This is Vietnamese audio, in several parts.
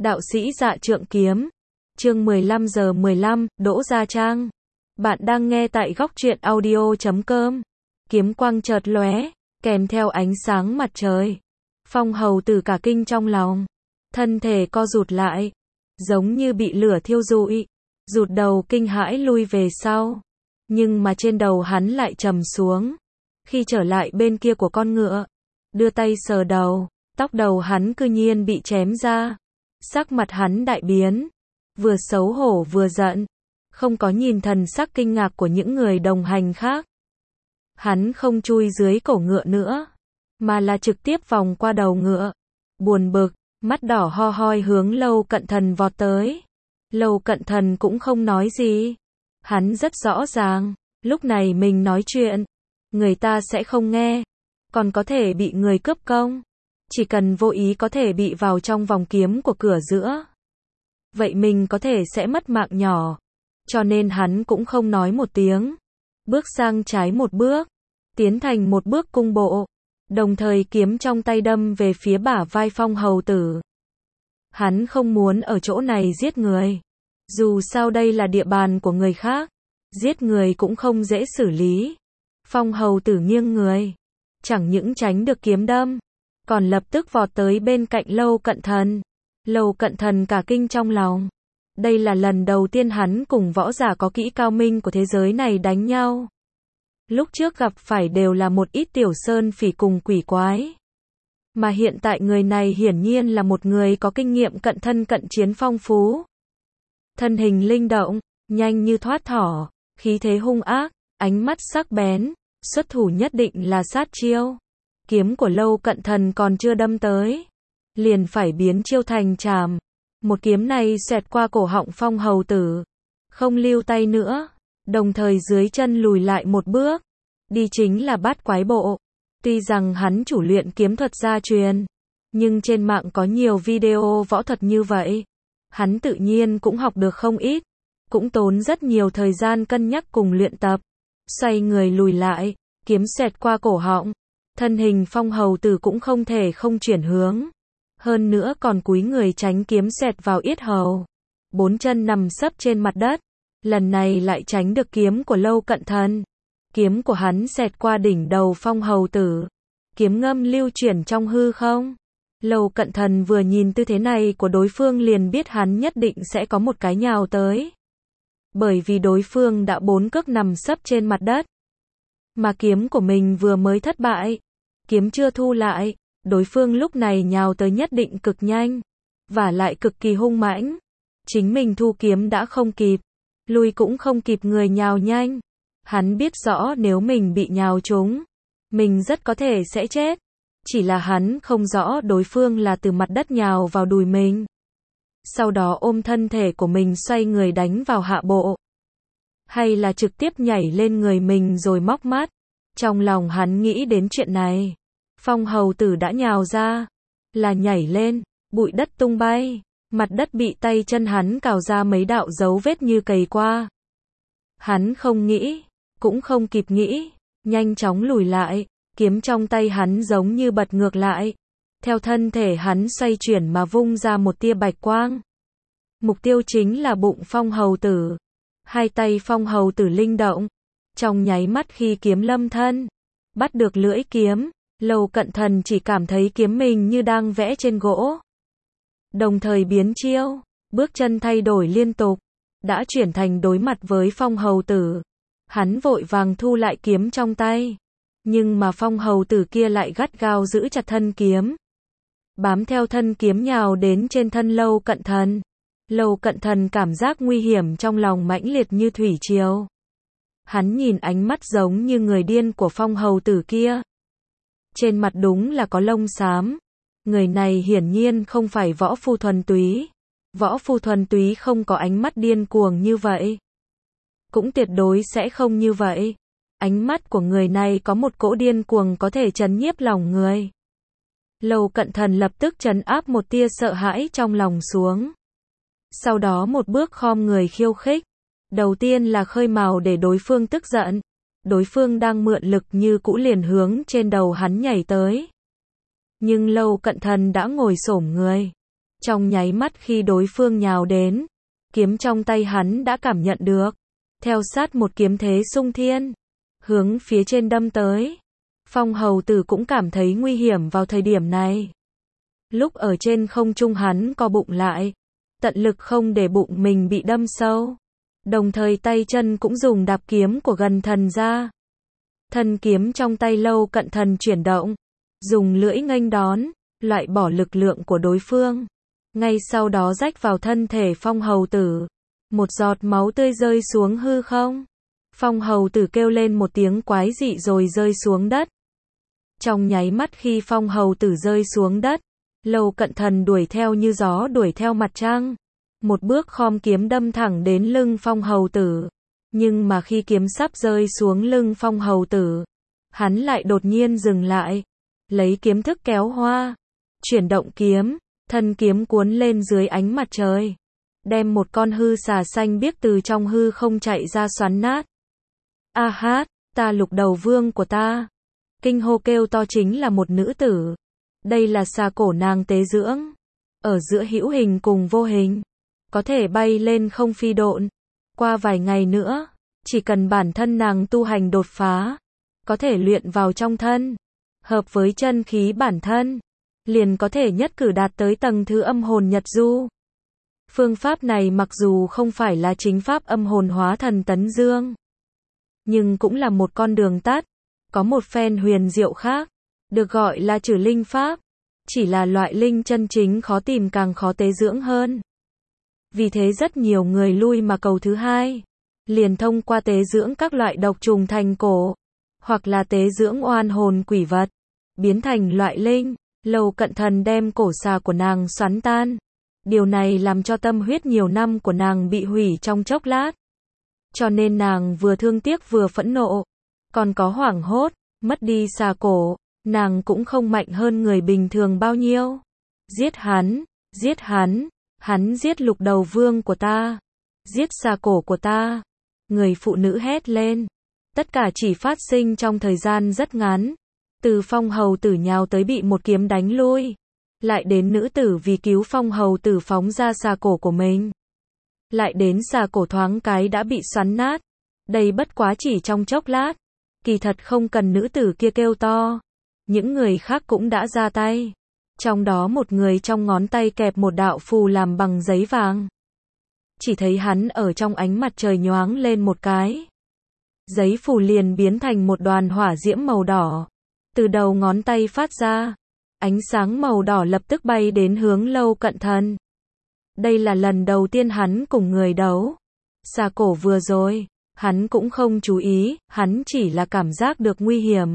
Đạo sĩ Dạ Trượng Kiếm. Chương 15:15, Đỗ Gia Trang. Bạn đang nghe tại góc truyện audio.com. Kiếm quang chợt lóe, kèm theo ánh sáng mặt trời. Phong hầu tử cả kinh trong lòng, thân thể co rụt lại, giống như bị lửa thiêu rụi, rụt đầu kinh hãi lui về sau. Nhưng mà trên đầu hắn lại trầm xuống. Khi trở lại bên kia của con ngựa, đưa tay sờ đầu, tóc đầu hắn cư nhiên bị chém ra. Sắc mặt hắn đại biến, vừa xấu hổ vừa giận, không có nhìn thần sắc kinh ngạc của những người đồng hành khác. Hắn không chui dưới cổ ngựa nữa, mà là trực tiếp vòng qua đầu ngựa. Buồn bực, mắt đỏ ho hoi hướng Lâu Cận Thần vọt tới. Lâu Cận Thần cũng không nói gì. Hắn rất rõ ràng, lúc này mình nói chuyện, người ta sẽ không nghe, còn có thể bị người cướp công. Chỉ cần vô ý có thể bị vào trong vòng kiếm của cửa giữa, vậy mình có thể sẽ mất mạng nhỏ. Cho nên hắn cũng không nói một tiếng, bước sang trái một bước, tiến thành một bước cung bộ, đồng thời kiếm trong tay đâm về phía bả vai Phong hầu tử. Hắn không muốn ở chỗ này giết người, dù sao đây là địa bàn của người khác, giết người cũng không dễ xử lý. Phong hầu tử nghiêng người, chẳng những tránh được kiếm đâm, còn lập tức vọt tới bên cạnh Lâu Cận Thần. Lâu Cận Thần cả kinh trong lòng. Đây là lần đầu tiên hắn cùng võ giả có kỹ cao minh của thế giới này đánh nhau. Lúc trước gặp phải đều là một ít tiểu sơn phỉ cùng quỷ quái. Mà hiện tại người này hiển nhiên là một người có kinh nghiệm cận thân cận chiến phong phú. Thân hình linh động, nhanh như thoát thỏ, khí thế hung ác, ánh mắt sắc bén, xuất thủ nhất định là sát chiêu. Kiếm của Lâu Cận Thần còn chưa đâm tới, liền phải biến chiêu thành trảm. Một kiếm này xẹt qua cổ họng Phong hầu tử, không lưu tay nữa, đồng thời dưới chân lùi lại một bước, đi chính là Bát Quái Bộ. Tuy rằng hắn chủ luyện kiếm thuật gia truyền, nhưng trên mạng có nhiều video võ thuật như vậy, hắn tự nhiên cũng học được không ít, cũng tốn rất nhiều thời gian cân nhắc cùng luyện tập. Xoay người lùi lại, kiếm xẹt qua cổ họng, thân hình Phong hầu tử cũng không thể không chuyển hướng, hơn nữa còn cúi người tránh kiếm xẹt vào yết hầu, bốn chân nằm sấp trên mặt đất, lần này lại tránh được kiếm của Lâu Cận Thần. Kiếm của hắn xẹt qua đỉnh đầu Phong hầu tử, kiếm ngâm lưu chuyển trong hư không. Lâu Cận Thần vừa nhìn tư thế này của đối phương liền biết hắn nhất định sẽ có một cái nhào tới, bởi vì đối phương đã 4 cước nằm sấp trên mặt đất, mà kiếm của mình vừa mới thất bại, kiếm chưa thu lại, đối phương lúc này nhào tới nhất định cực nhanh, và lại cực kỳ hung mãnh. Chính mình thu kiếm đã không kịp, lui cũng không kịp người nhào nhanh. Hắn biết rõ nếu mình bị nhào trúng, mình rất có thể sẽ chết. Chỉ là hắn không rõ đối phương là từ mặt đất nhào vào đùi mình, sau đó ôm thân thể của mình xoay người đánh vào hạ bộ, hay là trực tiếp nhảy lên người mình rồi móc mắt. Trong lòng hắn nghĩ đến chuyện này, Phong hầu tử đã nhào ra, là nhảy lên, bụi đất tung bay, mặt đất bị tay chân hắn cào ra mấy đạo dấu vết như cày qua. Hắn không nghĩ, cũng không kịp nghĩ, nhanh chóng lùi lại, kiếm trong tay hắn giống như bật ngược lại, theo thân thể hắn xoay chuyển mà vung ra một tia bạch quang. Mục tiêu chính là bụng Phong hầu tử. Hai tay Phong hầu tử linh động, trong nháy mắt khi kiếm lâm thân, bắt được lưỡi kiếm, Lâu Cận Thần chỉ cảm thấy kiếm mình như đang vẽ trên gỗ. Đồng thời biến chiêu, bước chân thay đổi liên tục, đã chuyển thành đối mặt với Phong hầu tử. Hắn vội vàng thu lại kiếm trong tay, nhưng mà Phong hầu tử kia lại gắt gao giữ chặt thân kiếm, bám theo thân kiếm nhào đến trên thân Lâu Cận Thần. Lâu Cận Thần cảm giác nguy hiểm trong lòng mãnh liệt như thủy triều. Hắn nhìn ánh mắt giống như người điên của Phong hầu tử kia. Trên mặt đúng là có lông xám. Người này hiển nhiên không phải võ phu thuần túy. Võ phu thuần túy không có ánh mắt điên cuồng như vậy. Cũng tuyệt đối sẽ không như vậy. Ánh mắt của người này có một cỗ điên cuồng có thể trấn nhiếp lòng người. Lâu Cận Thần lập tức trấn áp một tia sợ hãi trong lòng xuống. Sau đó một bước khom người khiêu khích. Đầu tiên là khơi mào để đối phương tức giận. Đối phương đang mượn lực như cũ liền hướng trên đầu hắn nhảy tới. Nhưng Lâu Cận Thần đã ngồi xổm người, Trong nháy mắt khi đối phương nhào đến, kiếm trong tay hắn đã cảm nhận được, theo sát một kiếm thế xung thiên, hướng phía trên đâm tới. Phong hầu tử cũng cảm thấy nguy hiểm vào thời điểm này. Lúc ở trên không trung hắn co bụng lại, tận lực không để bụng mình bị đâm sâu. Đồng thời tay chân cũng dùng đạp kiếm của gần thần ra. Thân kiếm trong tay Lâu Cận Thần chuyển động, dùng lưỡi nghênh đón, loại bỏ lực lượng của đối phương. Ngay sau đó rách vào thân thể phong hầu tử. Một giọt máu tươi rơi xuống hư không. Phong hầu tử kêu lên một tiếng quái dị rồi rơi xuống đất. Trong nháy mắt khi phong hầu tử rơi xuống đất, Lâu Cận Thần đuổi theo như gió đuổi theo mặt trăng. Một bước khom kiếm đâm thẳng đến lưng phong hầu tử. Nhưng mà khi kiếm sắp rơi xuống lưng phong hầu tử, hắn lại đột nhiên dừng lại. Lấy kiếm thức kéo hoa. Chuyển động kiếm, thân kiếm cuốn lên dưới ánh mặt trời. Đem một con hư xà xanh biếc từ trong hư không chạy ra xoắn nát. A hát, ta lục đầu vương của ta. Kinh hô kêu to chính là một nữ tử. Đây là xà cổ nàng tế dưỡng. Ở giữa hữu hình cùng vô hình. Có thể bay lên không phi độn. Qua vài ngày nữa, chỉ cần bản thân nàng tu hành đột phá, có thể luyện vào trong thân, hợp với chân khí bản thân, liền có thể nhất cử đạt tới tầng thứ âm hồn nhật du. Phương pháp này mặc dù không phải là chính pháp âm hồn hóa thần tấn dương, nhưng cũng là một con đường tắt, có một phen huyền diệu khác, được gọi là trừ linh pháp, chỉ là loại linh chân chính khó tìm càng khó tế dưỡng hơn. Vì thế rất nhiều người lui mà cầu thứ hai, liền thông qua tế dưỡng các loại độc trùng thành cổ, hoặc là tế dưỡng oan hồn quỷ vật, biến thành loại linh. Lâu Cận Thần đem cổ xà của nàng xoắn tan. Điều này làm cho tâm huyết nhiều năm của nàng bị hủy trong chốc lát. Cho nên nàng vừa thương tiếc vừa phẫn nộ, còn có hoảng hốt, mất đi xà cổ, nàng cũng không mạnh hơn người bình thường bao nhiêu. Giết hắn, giết hắn, hắn giết lục đầu vương của ta, giết xà cổ của ta. Người phụ nữ hét lên. Tất cả chỉ phát sinh trong thời gian rất ngắn. Từ phong hầu tử nhào tới bị một kiếm đánh lui, lại đến nữ tử vì cứu phong hầu tử phóng ra xà cổ của mình, lại đến xà cổ thoáng cái đã bị xoắn nát. Đây bất quá chỉ trong chốc lát. Kỳ thật không cần nữ tử kia kêu to, những người khác cũng đã ra tay. Trong đó một người trong ngón tay kẹp một đạo phù làm bằng giấy vàng. Chỉ thấy hắn ở trong ánh mặt trời nhoáng lên một cái, giấy phù liền biến thành một đoàn hỏa diễm màu đỏ. Từ đầu ngón tay phát ra, ánh sáng màu đỏ lập tức bay đến hướng Lâu Cận Thần. Đây là lần đầu tiên hắn cùng người đấu. Xà cổ vừa rồi, hắn cũng không chú ý, hắn chỉ là cảm giác được nguy hiểm.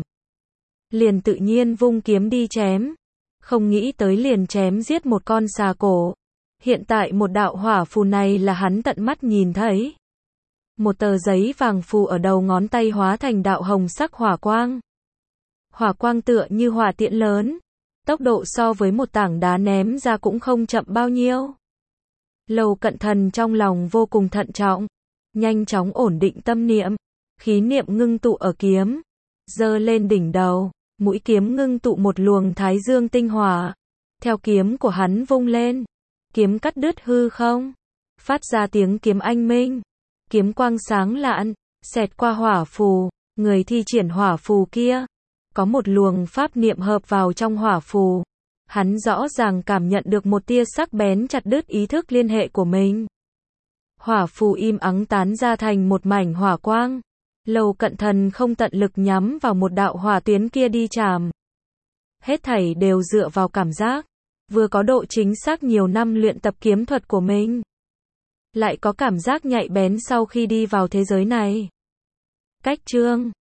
Liền tự nhiên vung kiếm đi chém. Không nghĩ tới liền chém giết một con xà cổ. Hiện tại một đạo hỏa phù này là hắn tận mắt nhìn thấy. Một tờ giấy vàng phù ở đầu ngón tay hóa thành đạo hồng sắc hỏa quang. Hỏa quang tựa như hỏa tiễn lớn, tốc độ so với một tảng đá ném ra cũng không chậm bao nhiêu. Lâu Cận Thần trong lòng vô cùng thận trọng, nhanh chóng ổn định tâm niệm, khí niệm ngưng tụ ở kiếm, giơ lên đỉnh đầu, mũi kiếm ngưng tụ một luồng thái dương tinh hỏa, theo kiếm của hắn vung lên, kiếm cắt đứt hư không, phát ra tiếng kiếm anh minh, kiếm quang sáng lạn, xẹt qua hỏa phù, người thi triển hỏa phù kia, có một luồng pháp niệm hợp vào trong hỏa phù, hắn rõ ràng cảm nhận được một tia sắc bén chặt đứt ý thức liên hệ của mình. Hỏa phù im ắng tán ra thành một mảnh hỏa quang. Lâu Cận Thần không tận lực nhắm vào một đạo hỏa tuyến kia đi chạm. Hết thảy đều dựa vào cảm giác, vừa có độ chính xác nhiều năm luyện tập kiếm thuật của mình, lại có cảm giác nhạy bén sau khi đi vào thế giới này. Cách chương